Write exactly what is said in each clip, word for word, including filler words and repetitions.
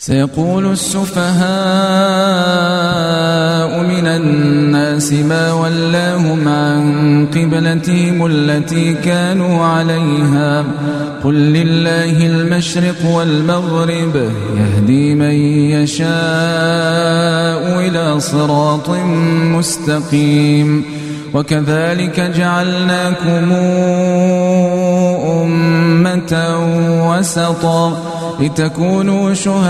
سيقول السفهاء من الناس ما ولاهم عن قبلتهم التي كانوا عليها قل لله المشرق والمغرب يهدي من يشاء إلى صراط مستقيم وكذلك جعلناكم أمة وسطا لتكونوا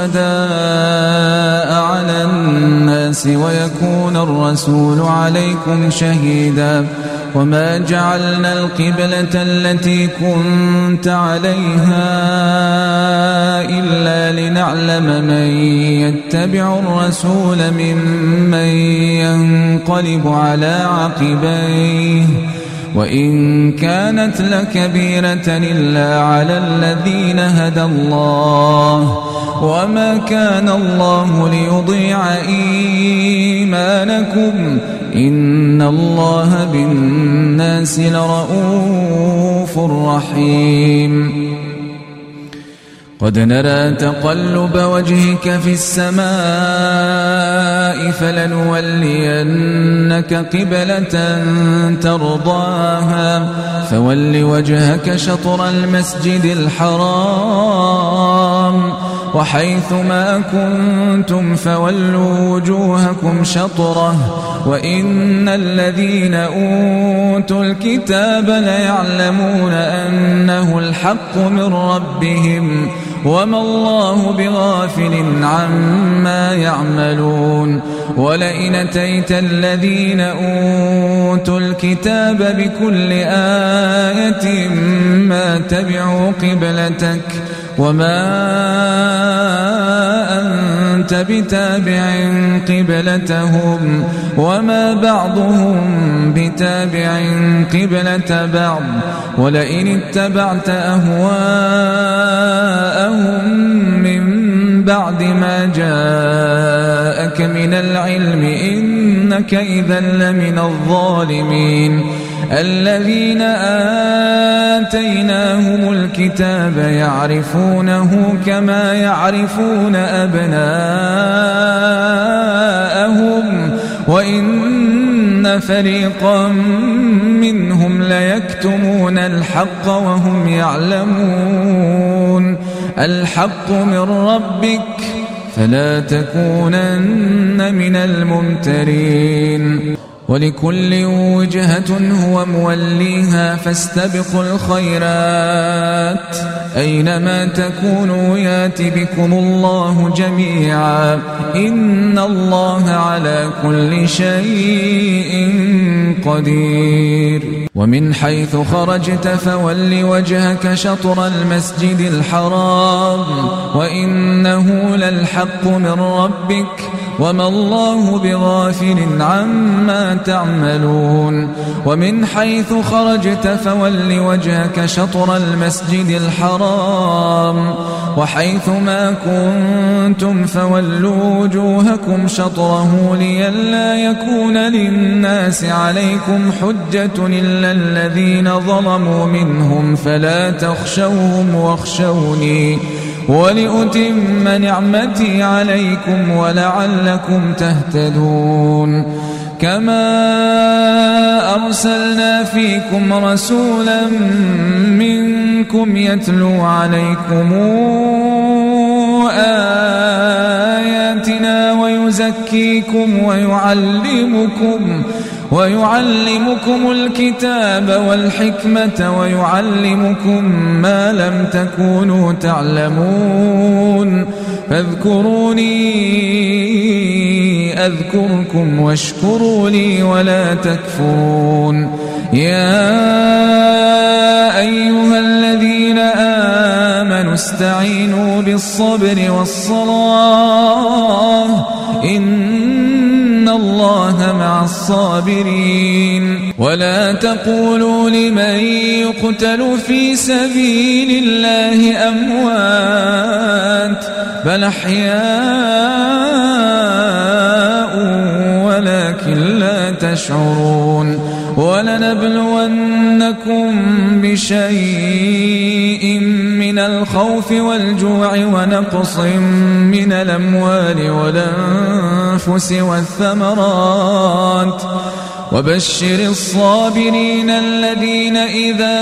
شهداء على الناس ويكون الرسول عليكم شهيدا وما جعلنا القبلة التي كنت عليها إلا لنعلم من يتبع الرسول ممن ينقلب على عقبيه وإن كانت لكبيرة إلا على الذين هدى الله وما كان الله ليضيع إيمانكم إن الله بالناس لرؤوف رحيم قد نرى تقلب وجهك في السماء فلنولينك قبلة ترضاها فول وجهك شطر المسجد الحرام وحيث ما كنتم فولوا وجوهكم شطره وإن الذين أوتوا الكتاب ليعلمون أنه الحق من ربهم وما الله بغافل عما يعملون ولئن أتيت الذين أوتوا الكتاب بكل آية ما تبعوا قبلتك وما أنت بتابع قبلتهم وما بعضهم بتابع قبلة بعض ولئن اتبعت أهواءهم من بعد ما جاءك من العلم إنك إذا لمن الظالمين الذين آتيناهم الكتاب يعرفونه كما يعرفون أبناءهم وإن فريقا منهم ليكتمون الحق وهم يعلمون الحق من ربك فلا تكونن من الممترين ولكل وجهة هو موليها فاستبقوا الخيرات أينما تكونوا يات بكم الله جميعا إن الله على كل شيء قدير ومن حيث خرجت فول وجهك شطر المسجد الحرام وإنه للحق من ربك وما الله بغافل عما تعملون ومن حيث خرجت فول وجهك شطر المسجد الحرام وحيث ما كنتم فولوا وجوهكم شطره لئلا يكون للناس عليكم حجة إلا الذين ظلموا منهم فلا تخشوهم واخشوني ولأتم نعمتي عليكم ولعلكم تهتدون كما أرسلنا فيكم رسولا منكم يتلو عليكم آياتنا ويزكيكم ويعلمكم ويعلمكم الكتاب والحكمة ويعلمكم ما لم تكونوا تعلمون فاذكروني أذكركم واشكروا لي ولا تكفرون يا أيها الذين آمنوا استعينوا بالصبر والصلاة إن الله مع الصابرين ولا تقولوا لمن يقتل في سبيل الله أموات بل أحياء ولكن لا تشعرون ولنبلونكم بشيء من الخوف والجوع ونقص من الأموال والأنفس والثمرات وبشر الصابرين الذين إذا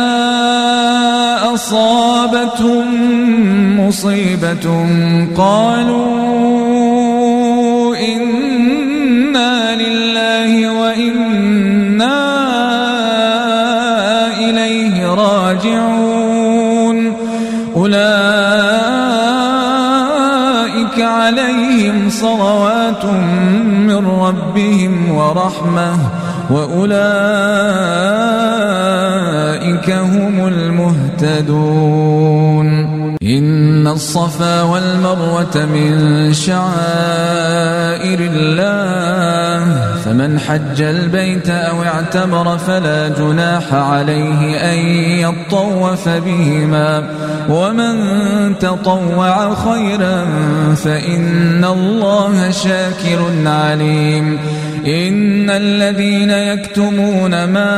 أصابتهم مصيبة قالوا إنا لله وإنا إليه راجعون أولئك عليهم صلوات من ربهم ورحمة وأولئك هم المهتدون إن الصفا والمروة من شعائر الله فمن حج البيت أو اعتمر فلا جناح عليه أن يطوف بهما ومن تطوع خيرا فإن الله شاكر عليم إن الذين يكتمون ما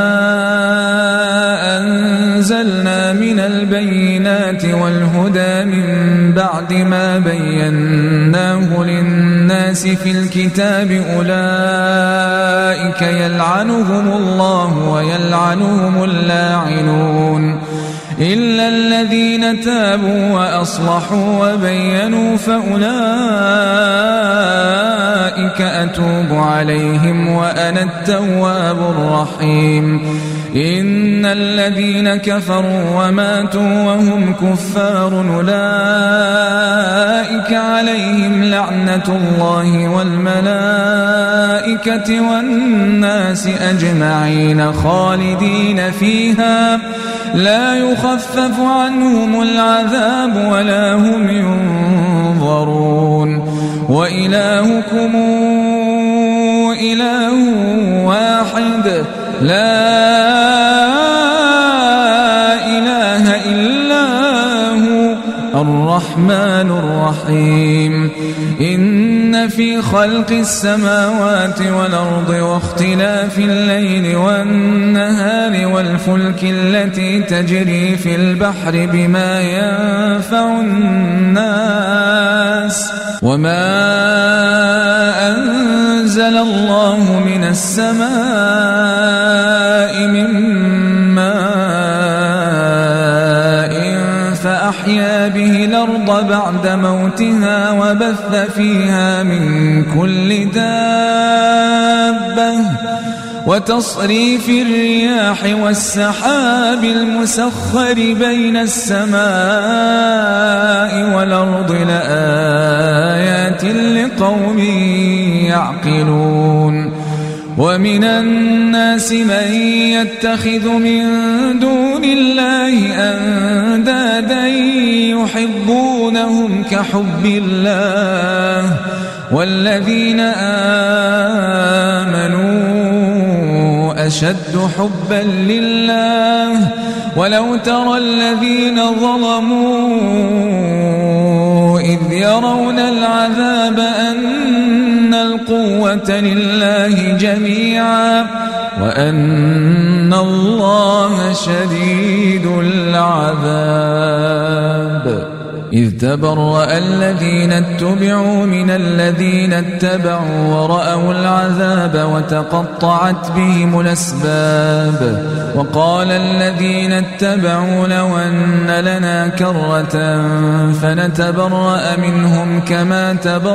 أنزلنا من البينات والهدى من بعد ما بيناه للناس في الكتاب أولئك يلعنهم الله ويلعنهم اللاعنون إلا الذين تابوا وأصلحوا وبينوا فأولئك أتوب عليهم وأنا التواب الرحيم إن الذين كفروا وماتوا وهم كفار أولئك عليهم لعنة الله والملائكة والناس أجمعين خالدين فيها لا يخفف عنهم العذاب ولا هم ينظرون وإلهكم إله واحد لا إله إلا هو الرحمن الرحيم إن في خلق السماوات والأرض واختلاف الليل والنهار والفلك التي تجري في البحر بما ينفع الناس وما أنزل الله من السماء من ماء فأحيا به الأرض بعد موتها وبث فيها من كل دابة وتصريف الرياح والسحاب المسخر بين السماء والأرض لآيات لقوم يعقلون ومن الناس من يتخذ من دون الله أندادا يحبونهم كحب الله والذين آمنوا أشد حبا لله ولو ترى الذين ظلموا إذ يرون العذاب أن القوة لله جميعا وأن الله شديد العذاب إذ تبرأ الذين اتبعوا من الذين اتبعوا ورأوا العذاب وتقطعت بهم الأسباب وقال الذين اتبعوا لو أن لنا كرة فنتبرأ منهم كما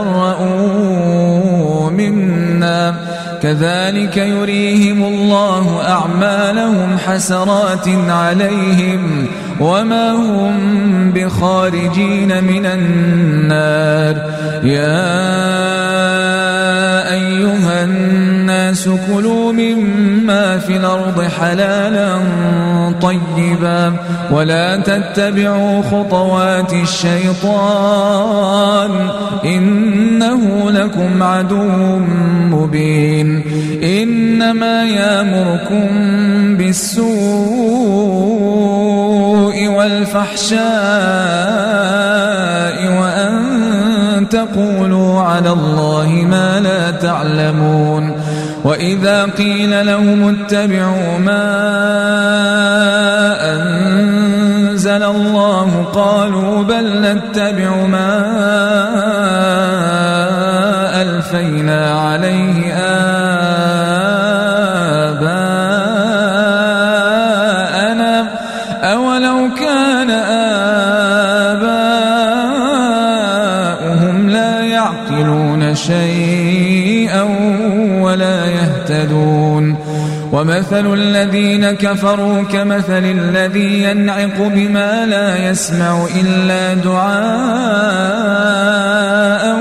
تبرأوا منا كذلك يريهم الله أعمالهم حسرات عليهم وما هم بخارجين من النار يا أيها الناس كلوا مما في الأرض حلالا طيبا ولا تتبعوا خطوات الشيطان إنه لكم عدو مبين إنما يأمركم بالسوء والفحشاء وأن تقولوا على الله ما لا تعلمون وإذا قيل لهم اتبعوا ما أنزل الله قالوا بل نتبع ما ألفينا عليه آباءنا أولو كان آباؤهم لا يعقلون شيئا ولا يهتدون ومثل الذين كفروا كمثل الذي ينعق بما لا يسمع إلا دعاء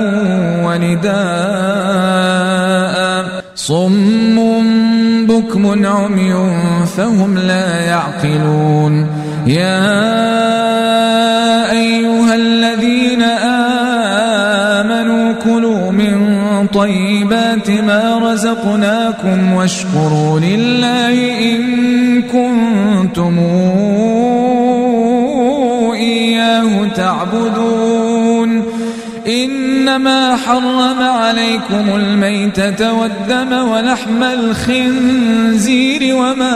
ونداء صم بكم عمي فهم لا يعقلون يا أيها الذين آمنوا كلوا من طيبات ما رزقناكم واشكروا لله إن كنتم إياه تعبدون إنما حرم عليكم الميتة والدم ولحم الخنزير وما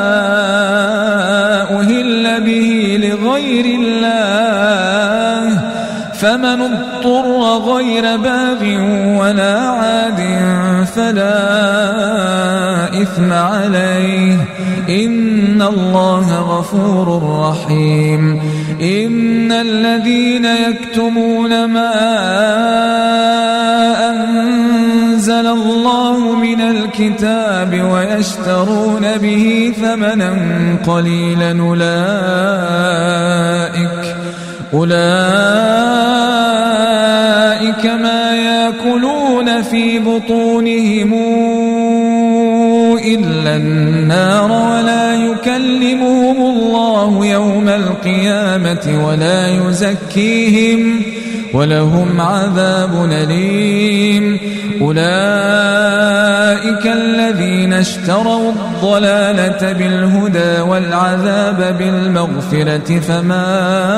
أهل به لغير الله فمن اضطر غير باغ ولا عاد فلا إثم عليه إن الله غفور رحيم إن الذين يكتمون ما أنزل الله من الكتاب ويشترون به ثمنا قليلا أولئك أولئك ما يأكلون في بطونهم إلا النار ولا يكلمهم الله يوم القيامة ولا يزكيهم ولهم عذاب أليم أولئك الذين اشتروا الضلالة بالهدى والعذاب بالمغفرة فما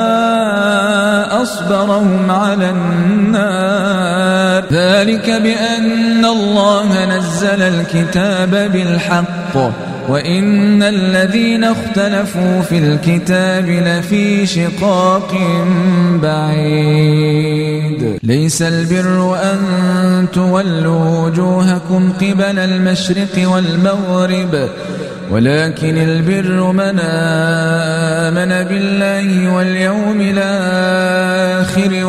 أصبرهم على النار ذلك بأن الله نزل الكتاب بالحق وإن الذين اختلفوا في الكتاب لفي شقاق بعيد ليس البر أن تولوا وجوهكم قبل المشرق والمغرب ولكن البر من آمن بالله واليوم الآخر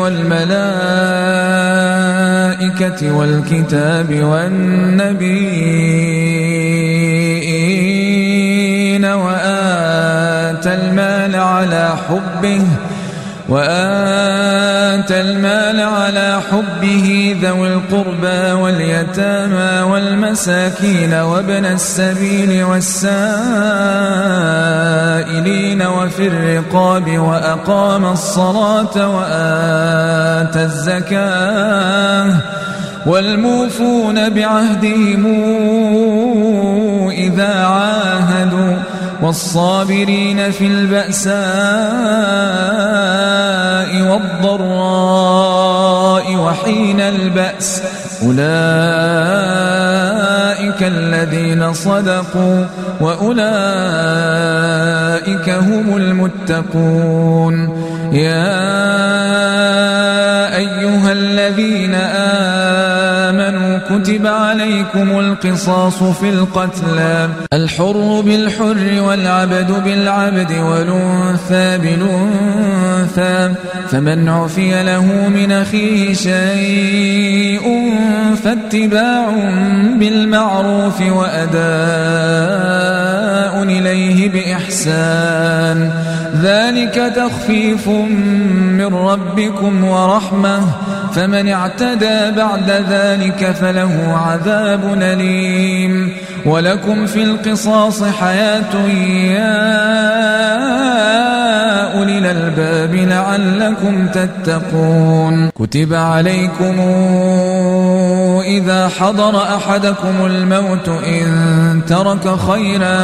والملائكة والكتاب والنبيين وآتى المال على حبه وآتى المال على حبه ذوي القربى واليتامى والمساكين وابن السبيل والسائلين وفي الرقاب وأقام الصلاة وآتى الزكاة والموفون بعهدهم إذا عاهدوا والصابرين في البأساء والضراء وحين البأس أولئك الذين صدقوا وأولئك هم المتقون يا أيها الذين آمنوا كتب عليكم القصاص في القتلى الحر بالحر والعبد بالعبد والأنثى بالأنثى فمن عفي له من أخيه شيء فاتباع بالمعروف وأداء إليه بإحسان ذلك تخفيف من ربكم ورحمة فمن اعتدى بعد ذلك فله عذاب أليم ولكم في القصاص حياة يا أولي الألباب لعلكم تتقون كتب عليكم إذا حضر أحدكم الموت إن ترك خيرا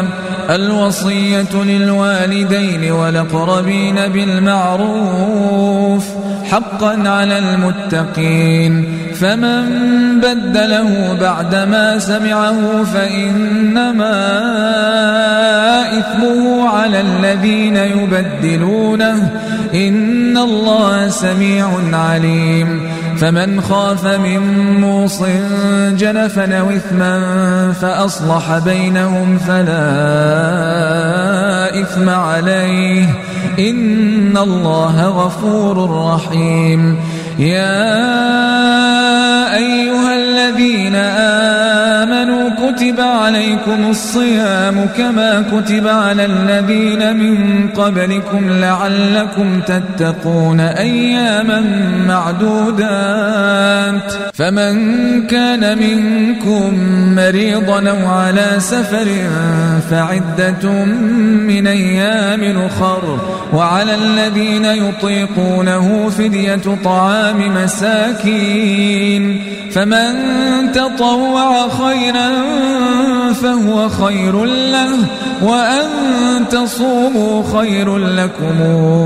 الوصية للوالدين والأقربين بالمعروف حقا على المتقين. فمن بدله بعدما سمعه فإنما إثمه على الذين يبدلونه إن الله سميع عليم. فمن خاف من موص جنفا أو إثما فأصلح بينهم فلا إثم عليه إن الله غفور رحيم. يا أيها الذين آمنوا كتب عليكم الصيام كما كتب على الذين من قبلكم لعلكم تتقون أياما معدودات. فمن كان منكم مريضا أو على سفر فعدة من أيام أخر وعلى الذين يطيقونه فدية طعام مساكين فمن تطوع خيرا فهو خير له وأن تصوموا خير لكم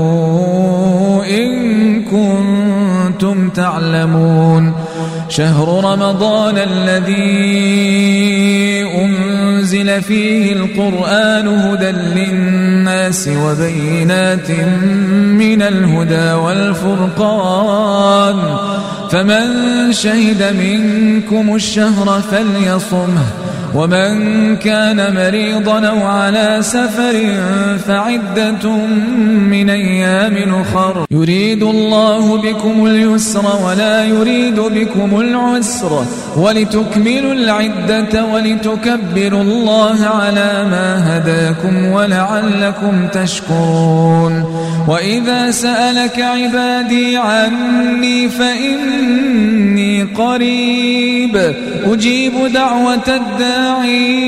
إن كنتم تعلمون. شهر رمضان الذي أنزل فيه القرآن هدى للناس وبينات من الهدى والفرقان فمن شهد منكم الشهر فليصمه ومن كان مريضا أو على سفر فعدة من أيام أخر يريد الله بكم اليسر ولا يريد بكم العسر ولتكملوا العدة ولتكبروا الله على ما هداكم ولعلكم تشكرون. وإذا سألك عبادي عني فإني قريب أجيب دعوة الداعي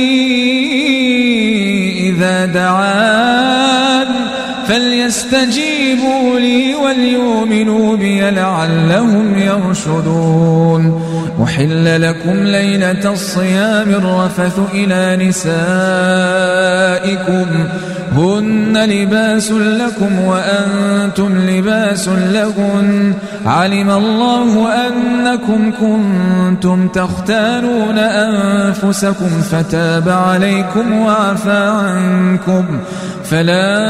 إذا دعان فليستجيبوا لي وليؤمنوا بي لعلهم يرشدون. أحل لكم ليلة الصيام الرفث إلى نسائكم هن لباس لكم وأنتم لباس لهن علم الله أنكم كنتم تختانون أنفسكم فتاب عليكم وعفى عنكم فلا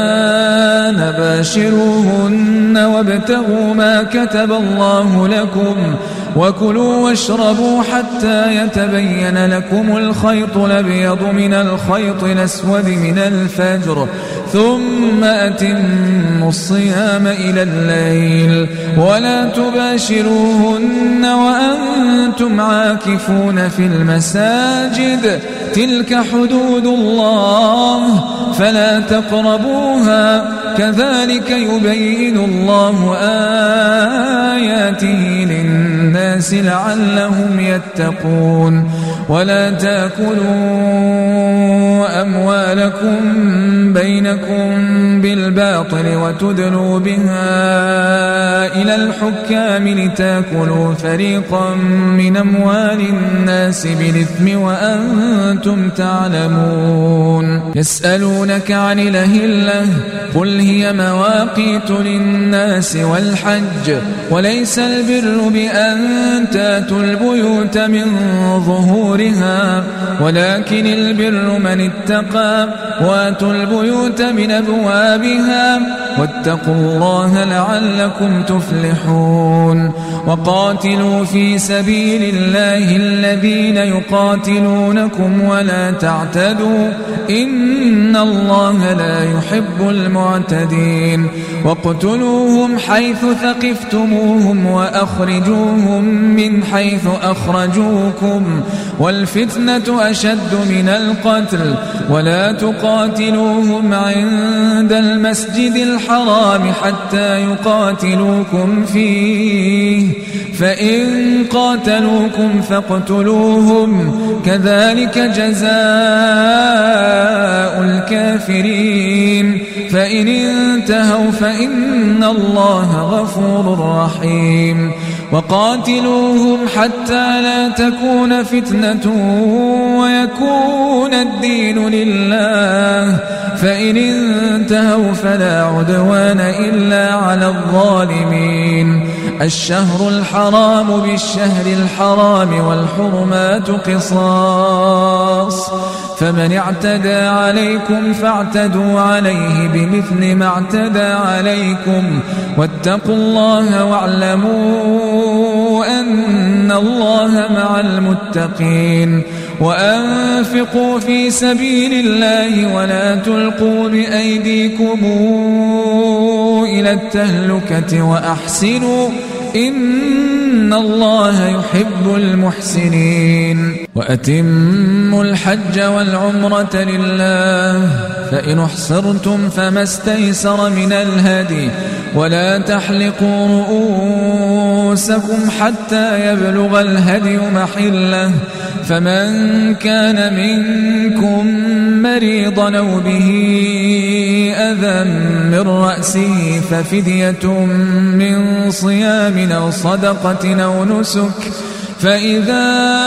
نباشروهن وابتغوا ما كتب الله لكم وكلوا واشربوا حتى يتبين لكم الخيط الأبيض من الخيط الأسود من الفجر ثم أتموا الصيام إلى الليل ولا تباشروهن وأنتم عاكفون في المساجد تلك حدود الله فلا تقربوها كذلك يبين الله آياته للناس لعلهم يتقون. ولا تأكلوا أموالكم بينكم بالباطل وتدلوا بها إلى الحكام لتأكلوا فريقا من أموال الناس بالإثم وأنتم تعلمون. يسألونك عن الأهلة قل هي مواقيت للناس والحج وليس البر بأن تأتوا البيوت من ظهورها ولكن البر من اتقى واتوا البيوت من أبوابها واتقوا الله لعلكم تفلحون. وقاتلوا في سبيل الله الذين يقاتلونكم ولا تعتدوا إن الله لا يحب المعتدين. واقتلوهم حيث ثقفتموهم وأخرجوهم من حيث أخرجوكم والفتنة أشد من القتل ولا تقاتلوهم عند المسجد الحرام حتى يقاتلوكم فيه فإن قاتلوكم فاقتلوهم كذلك جزاء الكافرين فإن انتهوا فإن الله غفور رحيم. وقاتلوهم حتى لا تكون فتنة ويكون الدين لله فإن انتهوا فلا عدوان إلا على الظالمين. الشهر الحرام بالشهر الحرام والحرمات قصاص، فمن اعتدى عليكم فاعتدوا عليه بمثل ما اعتدى عليكم، واتقوا الله واعلموا أن الله مع المتقين. وأنفقوا في سبيل الله ولا تلقوا بأيديكم إلى التهلكة وأحسنوا إن الله يحب المحسنين. وأتموا الحج والعمرة لله، فإن احصرتم فما استيسر من الهدي، ولا تحلقوا رؤوسكم حتى يبلغ الهدي محله، فمن كان منكم مريضا أو به أذى من رأسه ففدية من صيام أو صدقة أو نسك، فإذا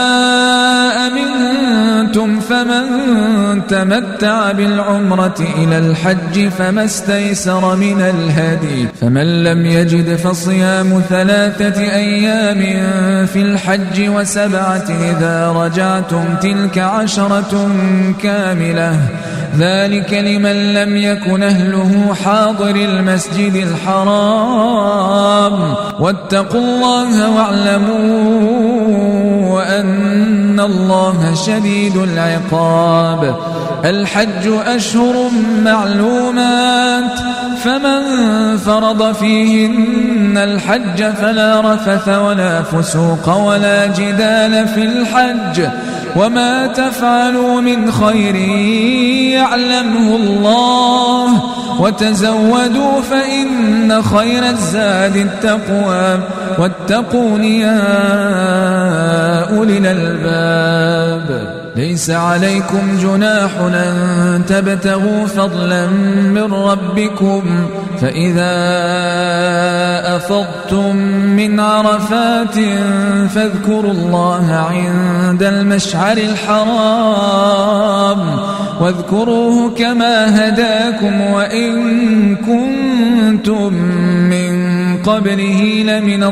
أمنتم فمن تمتع بالعمرة إلى الحج فما استيسر من الهدي، فمن لم يجد فصيام ثلاثة أيام في الحج وسبعة إذا رجعتم تلك عشرة كاملة، ذلك لمن لم يكن أهله حاضر المسجد الحرام. واتقوا الله واعلموا وأن الله شديد العقاب. الحج أشهر معلومات، فمن فرض فيهن الحج فلا رفث ولا فسوق ولا جدال في الحج، وما تفعلوا من خير يعلمه الله، وتزودوا فإن خير الزاد التقوى، واتقون يا أولي الألباب. ليس عليكم جناح أن تبتغوا فضلا من ربكم، فإذا أفضتم من عرفات فاذكروا الله عند المشعر الحرام، واذكروه كما هداكم وإن كنتم من قبله لمن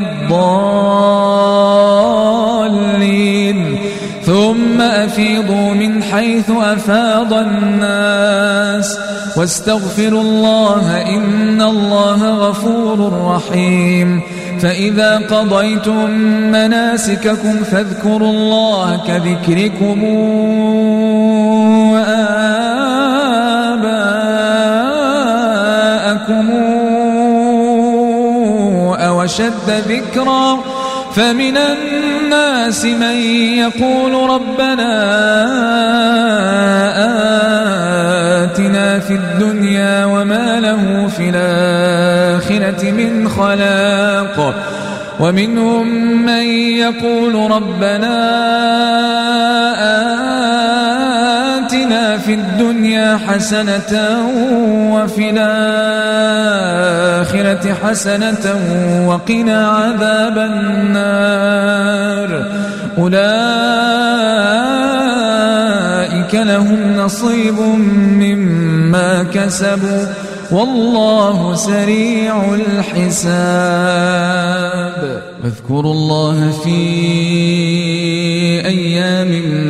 الضالين. ثم أفيضوا من حيث أفاض الناس واستغفروا الله إن الله غفور رحيم. فإذا قضيتم مناسككم فاذكروا الله كذكركم آباءكم أو أشد ذكرا، فمن الناس من يقول ربنا آتنا في الدنيا وما له في الآخرة من خلاق، ومنهم من يقول ربنا آتنا في الدنيا حسنة وفي الآخرة حسنة وقنا عذاب النار. أولئك لهم نصيب مما كسبوا والله سريع الحساب. واذكروا الله في أيام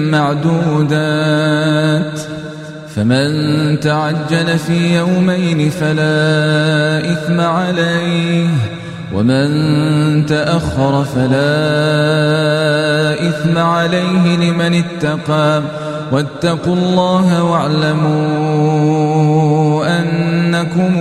معدودات، فمن تعجل في يومين فلا إثم عليه، ومن تأخر فلا إثم عليه لمن اتقى، واتقوا الله واعلموا أنكم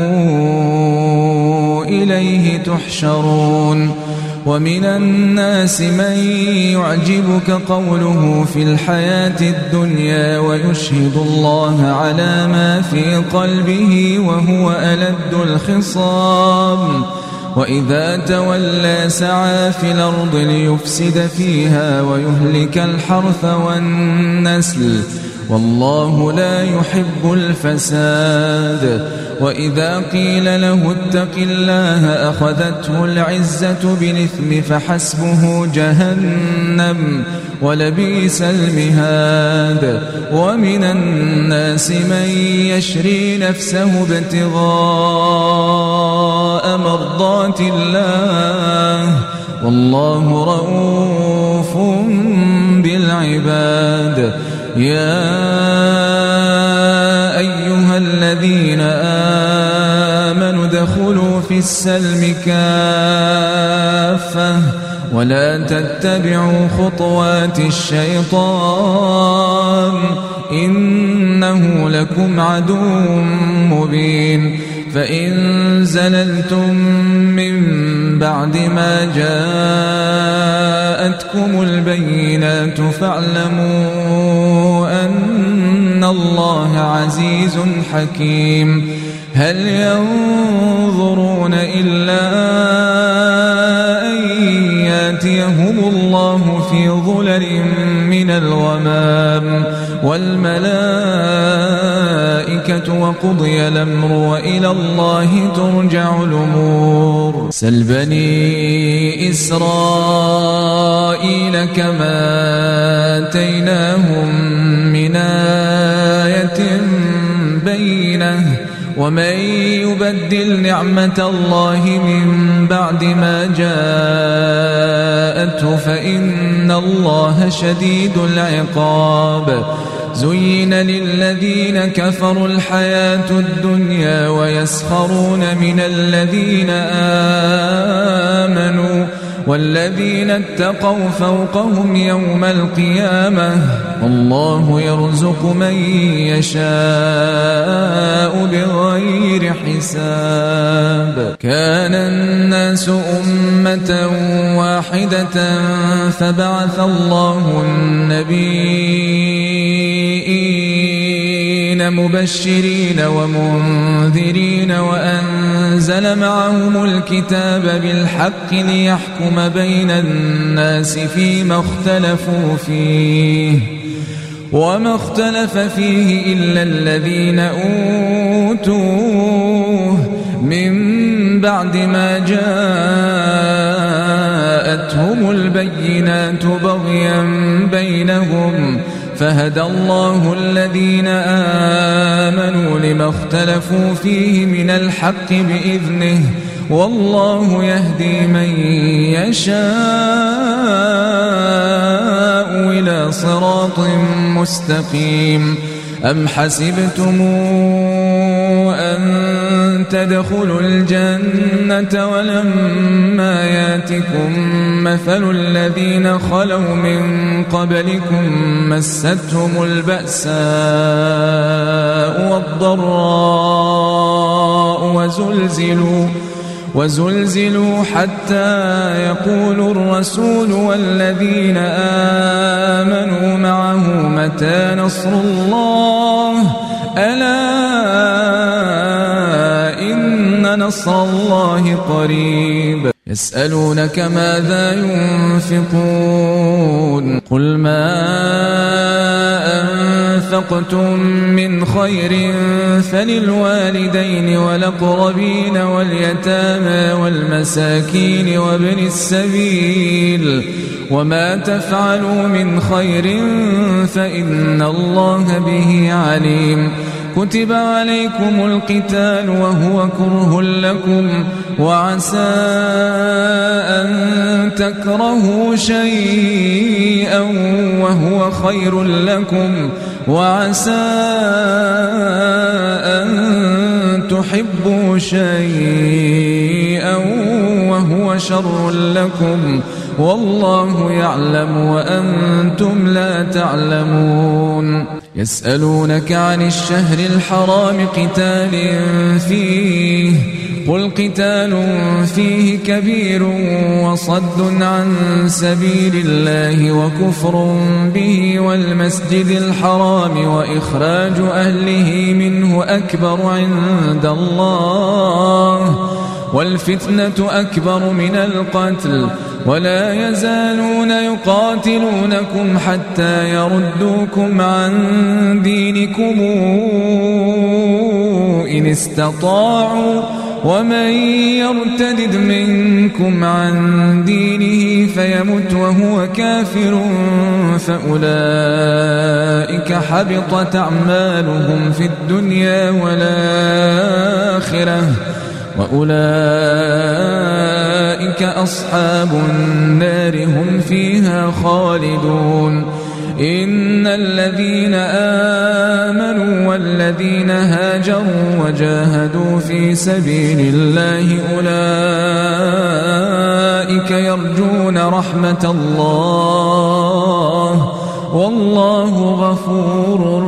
إليه تحشرون. ومن الناس من يعجبك قوله في الحياة الدنيا ويشهد الله على ما في قلبه وهو ألد الخصام، وإذا تولى سعى في الأرض ليفسد فيها ويهلك الحرث والنسل والله لا يحب الفساد. وإذا قيل له اتق الله أخذته العزة بالإثم فحسبه جهنم ولبئس المهاد. ومن الناس من يشري نفسه ابتغاء مرضات الله والله رؤوف بالعباد. يا أيها الذين آمنوا ادخلوا في السلم كافة ولا تتبعوا خطوات الشيطان إنه لكم عدو مبين. فإن زللتم من بعد ما جاءتكم البينات فاعلموا أن الله عزيز حكيم. هل ينظرون إلا أن يأتيهم الله في ظلل من الغمام والملائكة وقضي الأمر وإلى الله ترجع الأمور. سل بني إسرائيل كما آتيناهم من آية بينة ومن يبدل نعمة الله من بعد ما جاءته فإن الله شديد العقاب. زين للذين كفروا الحياة الدنيا ويسخرون من الذين آمنوا والذين اتقوا فوقهم يوم القيامة والله يرزق من يشاء بغير حساب. كان الناس أمة واحدة فبعث الله النبيين مبشرين ومنذرين وأنزل معهم الكتاب بالحق ليحكم بين الناس فيما اختلفوا فيه وما اختلف فيه إلا الذين أوتوه من بعد ما جاءتهم البينات بغيا بينهم فهدى الله الذين آمنوا لما اختلفوا فيه من الحق بإذنه والله يهدي من يشاء إلى صراط مستقيم. أم حسبتم أن تدخلوا الجنة ولما ياتكم مثل الذين خلوا من قبلكم مستهم البأساء والضراء وزلزلوا وزلزلوا حتى يقول الرسول والذين آمنوا معه متى نصر الله ألا إن نصر الله قريب. يسألونك ماذا ينفقون قل ما أنفقتم من خير فللوالدين والأقربين واليتامى والمساكين وابن السبيل وما تفعلوا من خير فإن الله به عليم. كتب عليكم القتال وهو كره لكم وعسى أن تكرهوا شيئا وهو خير لكم وعسى أن تحبوا شيئا وهو شر لكم والله يعلم وأنتم لا تعلمون. يسألونك عن الشهر الحرام قتال فيه قل قتال فيه كبير وصد عن سبيل الله وكفر به والمسجد الحرام وإخراج أهله منه أكبر عند الله والفتنة أكبر من القتل ولا يزالون يقاتلونكم حتى يردوكم عن دينكم إن استطاعوا ومن يرتد منكم عن دينه فيمت وهو كافر فأولئك حبطت أعمالهم في الدنيا والآخرة وأولئك أصحاب النار هم فيها خالدون إن الذين آمنوا والذين هاجروا وجاهدوا في سبيل الله أولئك يرجون رحمة الله والله غفور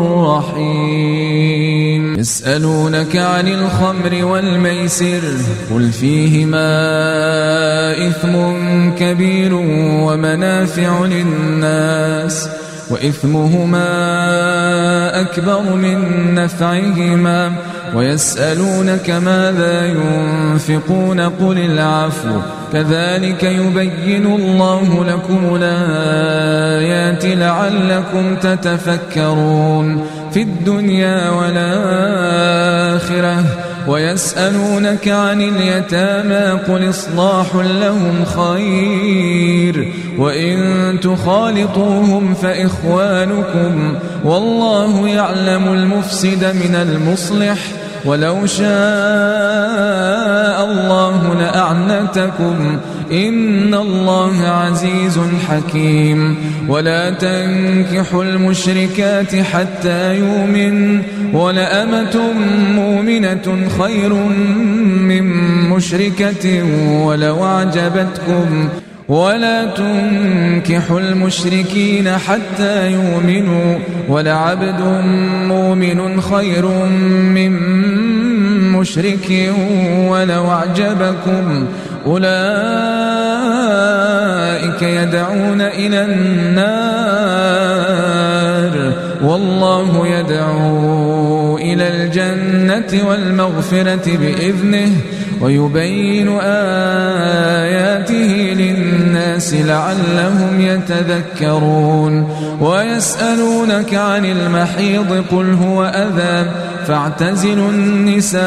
رحيم يسألونك عن الخمر والميسر قل فيهما إثم كبير ومنافع للناس وإثمهما أكبر من نفعهما ويسألونك ماذا ينفقون قل العفو كذلك يبين الله لكم الآيات لعلكم تتفكرون في الدنيا والآخرة ويسألونك عن اليتامى قل إصلاح لهم خير وإن تخالطوهم فإخوانكم والله يعلم المفسد من المصلح ولو شاء الله لأعنتكم إن الله عزيز حكيم ولا تنكحوا المشركات حتى يؤمن ولأمة مؤمنة خير من مشركة ولو أعجبتكم ولا تنكحوا المشركين حتى يؤمنوا ولعبد مؤمن خير من مشرك ولو أعجبكم أولئك يدعون إلى النار والله يدعو إلى الجنة والمغفرة بإذنه ويبين آياته للناس لعلهم يتذكرون ويسألونك عن المحيض قل هو أذى فاعتزلوا النساء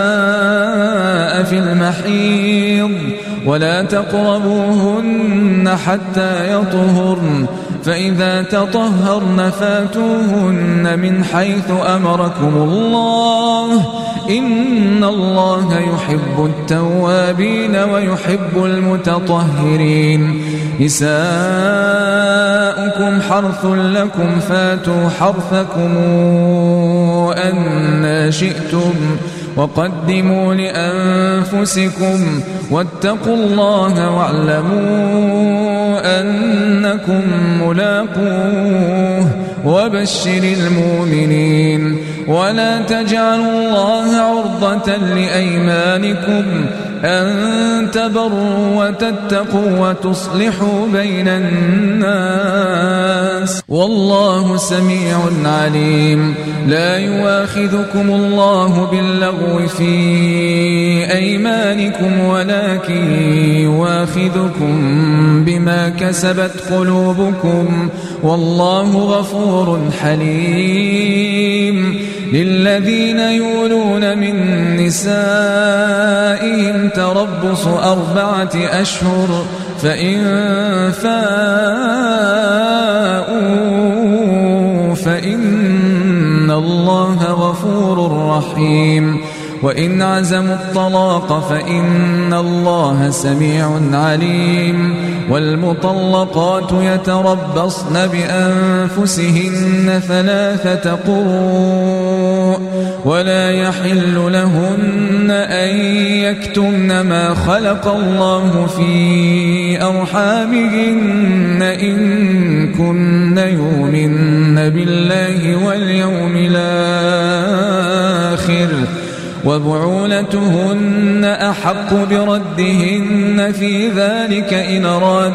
في المحيض ولا تقربوهن حتى يطهرن فإذا تطهرن فاتوهن من حيث أمركم الله إن الله يحب التوابين ويحب المتطهرين نساؤكم حرث لكم فاتوا حرثكم أن شئتم وقدموا لأنفسكم واتقوا الله واعلموا أنكم ملاقوه وبشر المؤمنين ولا تجعلوا الله عرضة لأيمانكم أن تبروا وتتقوا وتصلحوا بين الناس والله سميع عليم لا يؤاخذكم الله باللغو في أيمانكم ولكن يؤاخذكم بما كسبت قلوبكم والله غفور حليم للذين يولون من نسائهم تربص أربعة أشهر فإن فاءوا فإن الله غفور رحيم وإن عزموا الطلاق فإن الله سميع عليم والمطلقات يتربصن بأنفسهن ثلاثة قروء ولا يحل لهن أن يكتمن ما خلق الله في أرحامهن إن كن يؤمن بالله واليوم الآخر وبعولتهن أحق بردهن في ذلك إن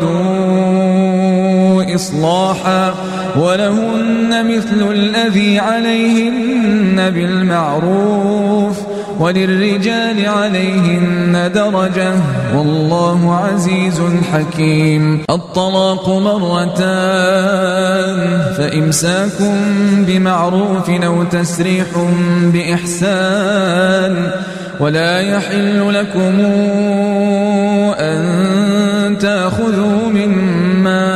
أرادوا إصلاحا ولهن مثل الذي عليهن بالمعروف وللرجال عليهن درجة والله عزيز حكيم. الطلاق مرتان فإمساك بمعروف أو تسريح بإحسان ولا يحل لكم أن تأخذوا مما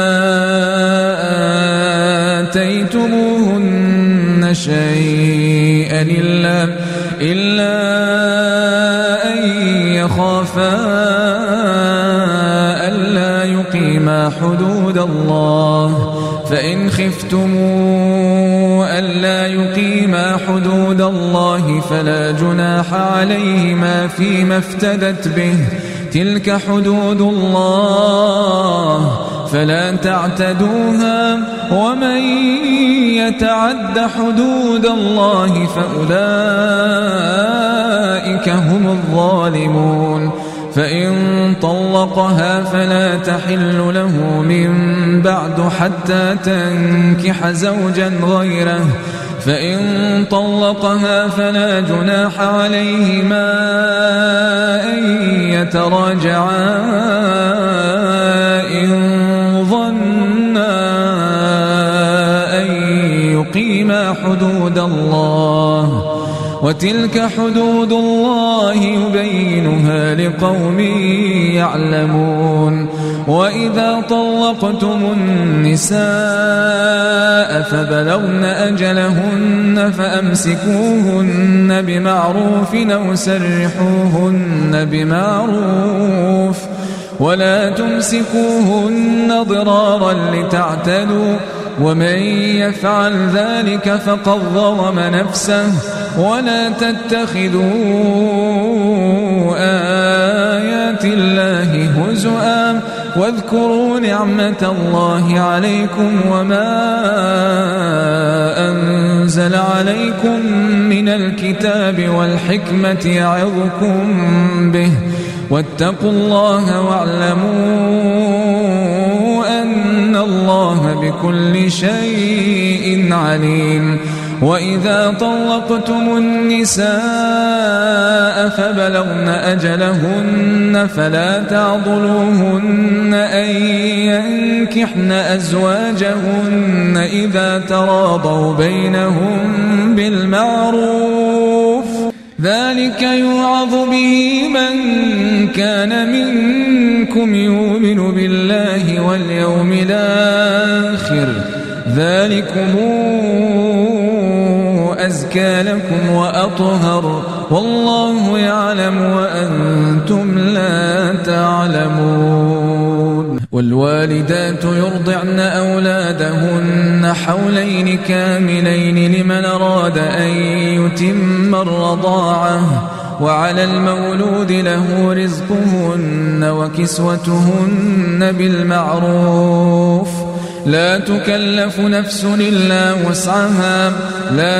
آتيتموهن شيئا إلا, إلا أن يخافا ألا يقيما حدود الله فإن خفتموا ألا يقيما حدود الله فلا جناح عليهما فيما افتدت به تلك حدود الله فلا تعتدوها ومن يتعد حدود الله فأولئك هم الظالمون. فإن طلقها فلا تحل له من بعد حتى تنكح زوجا غيره فإن طلقها فلا جناح عليهما أن يتراجعا إن ظنا أن يقيما حدود الله وتلك حدود الله يبينها لقوم يعلمون. وإذا طلقتم النساء فبلغن أجلهن فأمسكوهن بمعروف أو سرحوهن بمعروف ولا تمسكوهن ضرارا لتعتدوا ومن يفعل ذلك فقد ظلم نفسه ولا تتخذوا آيات الله هزؤا واذكروا نعمة الله عليكم وما أنزل عليكم من الكتاب والحكمة يعظكم به واتقوا الله واعلموا أن الله بكل شيء عليم. وإذا طلقتم النساء فبلغن أجلهن فلا تعضلوهن أن ينكحن أزواجهن إذا تراضوا بينهم بالمعروف ذلك يوعظ به من كان منكم يؤمن بالله واليوم الآخر ذلكم أزكى لكم وأطهر والله يعلم وأنتم لا تعلمون. والوالدات يرضعن أولادهن حولين كاملين لمن أراد أن يتم الرضاعة وعلى المولود له رزقهن وكسوتهن بالمعروف لا تكلف نفس إلا وسعها لا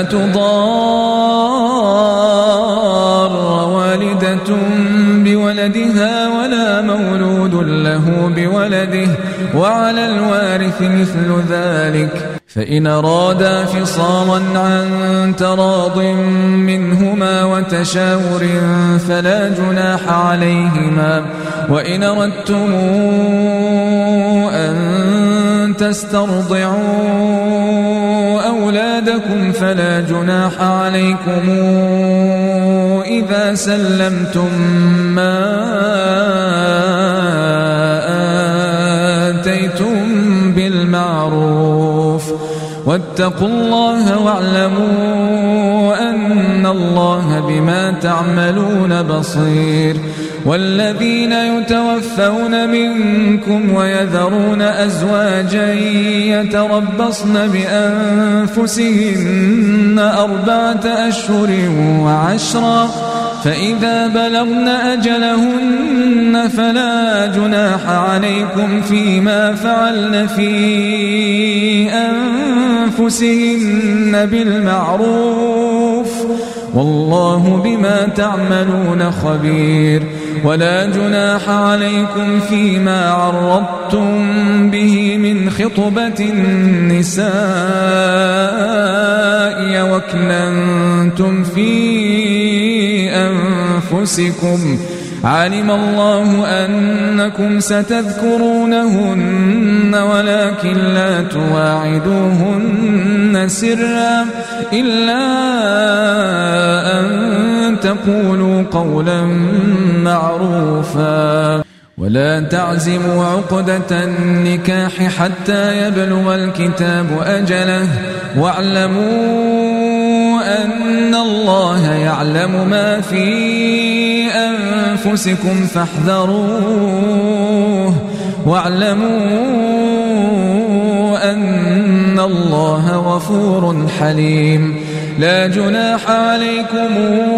تضار والدة بولدها ولا مولود له بولده وعلى الوارث مثل ذلك فإن أرادا فصالا عن تراض منهما وتشاور فلا جناح عليهما. وإن أردتم أن تسترضعوا أولادكم فلا جناح عليكم إذا سلمتم ما آتيتم بالمعروف واتقوا الله واعلموا أن الله بما تعملون بصير. والذين يتوفون منكم ويذرون أزواجا يتربصن بأنفسهن أربعة أشهر وعشرا فإذا بلغن أجلهن فلا جناح عليكم فيما فعلن في أنفسهن بالمعروف والله بما تعملون خبير. ولا جناح عليكم فيما عرضتم به من خطبة النساء الرأي واكننتم في أنفسكم علم الله أنكم ستذكرونهن ولكن لا تواعدوهن سرا إلا أن تقولوا قولا معروفا ولا تعزموا عقدة النكاح حتى يبلغ الكتاب أجله واعلموا أن الله يعلم ما في أنفسكم فاحذروه واعلموا أن الله غفور حليم لا جناح عليكم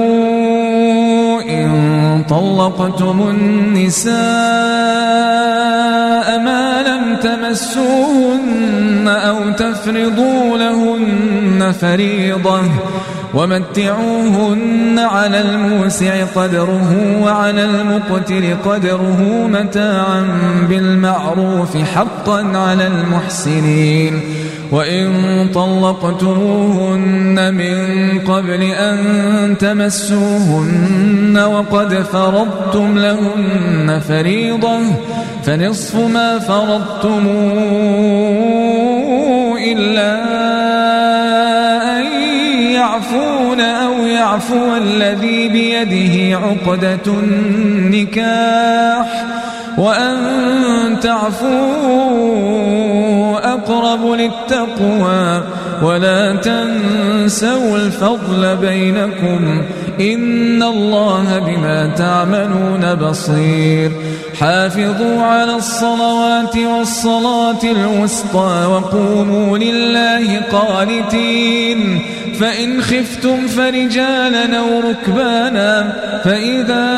إن طلقتم النساء ما لم تمسوهن أو تفرضوا لهن فريضة ومتعوهن على الموسع قدره وعلى المقتر قدره متاعا بالمعروف حقا على المحسنين وإن طلقتموهن من قبل أن تمسوهن وقد فرضتم لهن فريضة فنصف ما فرضتم إلا أن يعفون أو يعفو الذي بيده عقدة النكاح وأن تعفوا أقرب للتقوى ولا تنسوا الفضل بينكم إن الله بما تعملون بصير حافظوا على الصلوات والصلاة الوسطى وقوموا لله قانتين فإن خفتم فرجالا أو ركبانا فإذا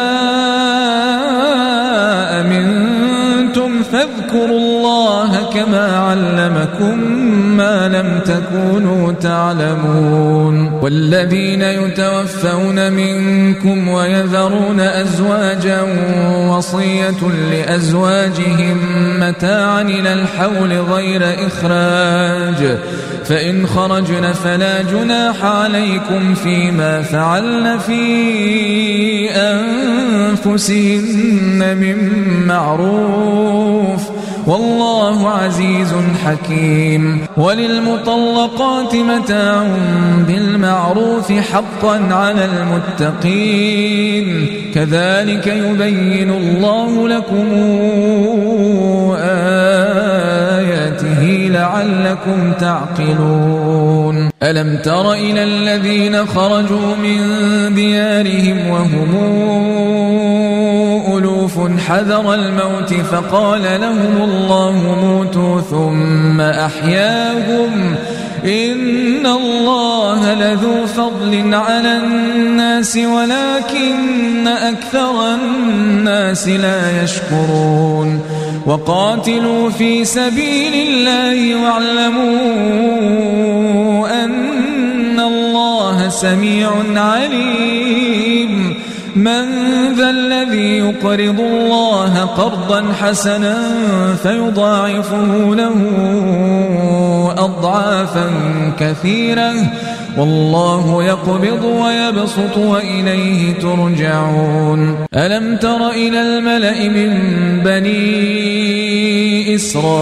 أمنتم فاذكروا الله كما علمكم ما لم تكونوا تعلمون والذين يتوفون منكم ويذرون أزواجا وصية لأزواجهم متاعا إلى الحول غير إخراج فإن خرجن فلا جناح عليكم فيما فعلن في أنفسهن من معروف والله عزيز حكيم وللمطلقات متاع بالمعروف حقا على المتقين كذلك يبين الله لكم آياته لعلكم تعقلون ألم تر إلى الذين خرجوا من ديارهم وهم ألوف حذر الموت فقال لهم الله موتوا ثم أحياهم إن الله لذو فضل على الناس ولكن أكثر الناس لا يشكرون وقاتلوا في سبيل الله واعلموا أن الله سميع عليم من ذا الذي يقرض الله قرضا حسنا فيضاعفه له أضعافا كثيرة والله يقبض ويبسط وإليه ترجعون ألم تر إلى الملأ من بني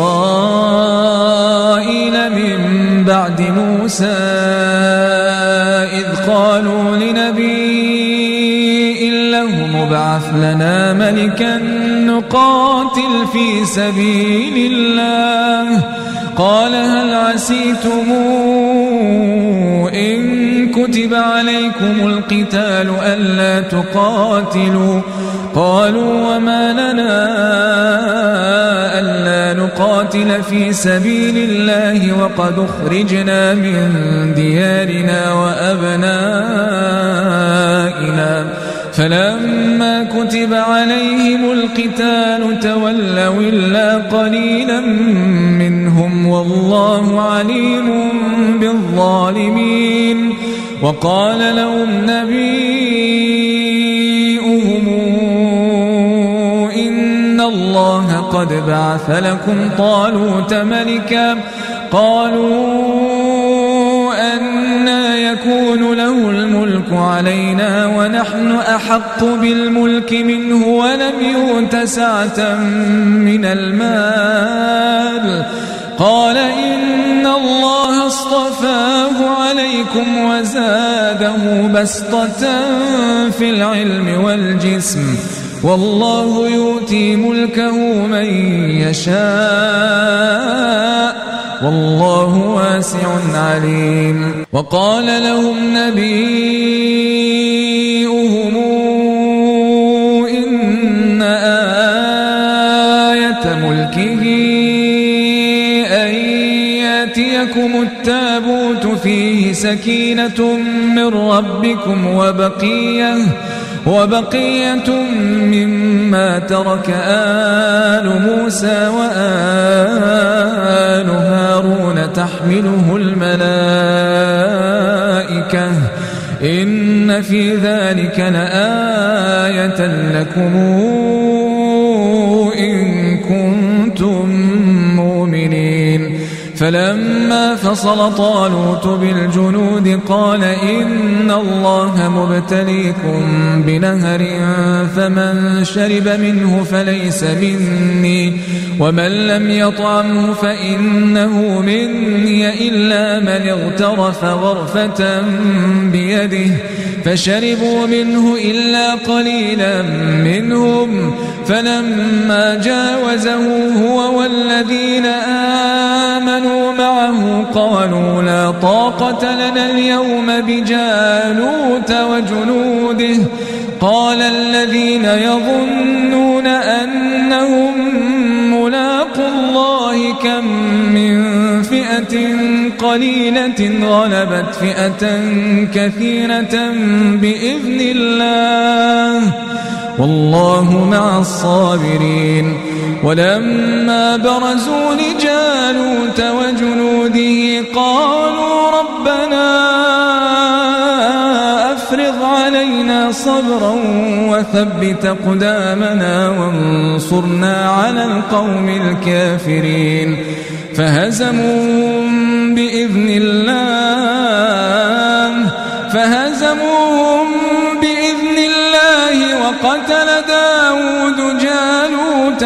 إسرائيل من بعد موسى إذ قالوا لنبي ابعث لنا ملكا نقاتل في سبيل الله قال هل عسيتم إن كتب عليكم القتال ألا تقاتلوا قالوا وما لنا ألا نقاتل في سبيل الله وقد أخرجنا من ديارنا وأبنائنا فلما كتب عليهم القتال تولوا إلا قليلا منهم والله عليم بالظالمين وقال لهم نبيهم إن الله قد بعث لكم طالوت ملكا قالوا أن أنا يكون له الملك علينا ونحن أحق بالملك منه ولم يؤت سعة من المال. قال إن الله اصطفاه عليكم وزاده بسطة في العلم والجسم والله يؤتي ملكه من يشاء والله واسع عليم. وقال لهم نبيهم إن آية ملكه أن يأتيكم التابوت فيه سكينة من ربكم وبقية وبقية مما ترك آل موسى وآل هارون تحمله الملائكة إن في ذلك لآية لكم إن كنتم مؤمنين. فلما فصل طالوت بالجنود قال إن الله مبتليكم بنهر فمن شرب منه فليس مني ومن لم يطعمه فإنه مني إلا من اغترف غرفة بيده فشربوا منه إلا قليلا منهم. فلما جاوزه هو والذين آمنوا معه قالوا لا طاقة لنا اليوم بجالوت وجنوده. قال الذين يظنون أنهم ملاقو الله كم من فئة قليلة غلبت فئة كثيرة بإذن الله والله مع الصابرين. ولما برزوا لجالوت وجنوده قالوا ربنا أفرغ علينا صبرا وثبت أقدامنا وانصرنا على القوم الكافرين. فهزموهم بإذن الله فهزموهم بإذن الله وقتل داود جالوت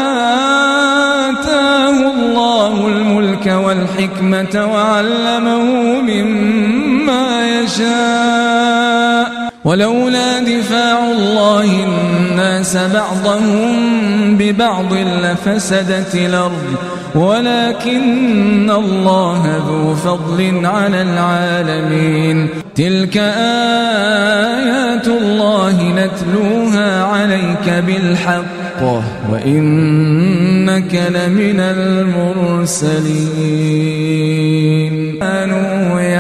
وآتاه الله الملك والحكمة وعلمه مما يشاء. ولولا دفاع الله الناس بعضهم ببعض لفسدت الأرض ولكن الله ذو فضل على العالمين. تلك آيات الله نتلوها عليك بالحق وإنك لمن المرسلين.